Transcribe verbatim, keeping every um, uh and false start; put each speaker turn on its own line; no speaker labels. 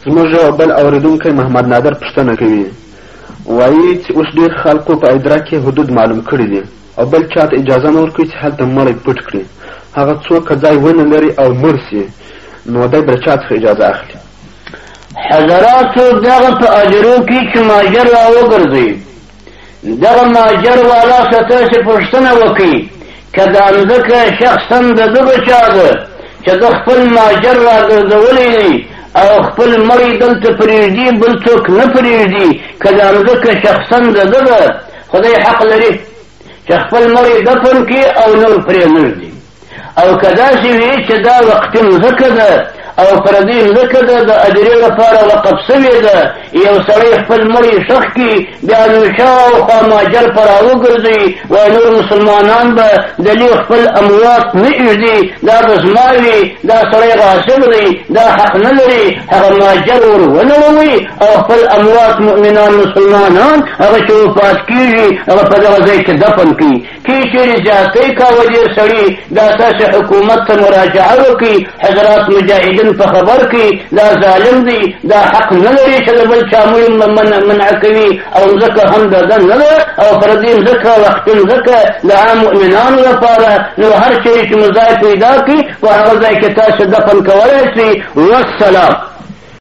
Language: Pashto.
زموږ یو بل اورېدونکی محمد نادر پوښتنه کوي، وایي چې اوس ډېر خلکو په ادراک کې حدود معلوم کړي دي او بل چاته اجازه نه ورکوي چې هلته مړی پټ کړي. هغه څوک که ځای ونه لري او مړ سي نو دی به له چا څخه اجازه اخلي؟
حضراتو دغه په اجرو کې چې ماجر را وګرځي، دغه ماجر والا څخه تاسې پوښتنه وکړئ که دا مځکه شخصا د ده بچا ده چې د خپل ماجر را ګرځولی دی او خپل مړی دلته پرېږدي بل څوک نه پرېږدي، که دا مځکه شخصا د ده ده خدای حق لري چې خپل مړی دفن کړي او نور پرې نه ږدي. او که داسې وي چې دا وقتي مځکه ده او پردی مځکه ده د اجرې لپاره وقف سوې ده، یو سړی خپل مړی ښخ کړي بیا نو شاوخوا ماجر په راوګرځوي وایي نور مسلمانان به دلي خپل اموات نه ایږدي، دا به زما وي، دا سړی غاصب دی، دا حق نه لري. هغه ماجر ور ونړوي او خپل اموات مؤمنان مسلمانان هغه چې وفات کېږي هغه په دغه ځای کې دفن کړي. کې چېرې زیاتۍ کوه دې سړي دا تاسې حکومت ته مراجعه وکړي، حضرات مجاهدین په خبر کې دا ظالم دی، دا حق نه لري چې د بل چا مړي منع کوي او مځکه هم د ده نه ده او پردي مځکه وختي مځکه د عام مؤمنانو لپاره. نو هر چېرې چې مو ځای پیدا کړي په هغه ځای کې تاسو دفن کولی شئ. والسلام.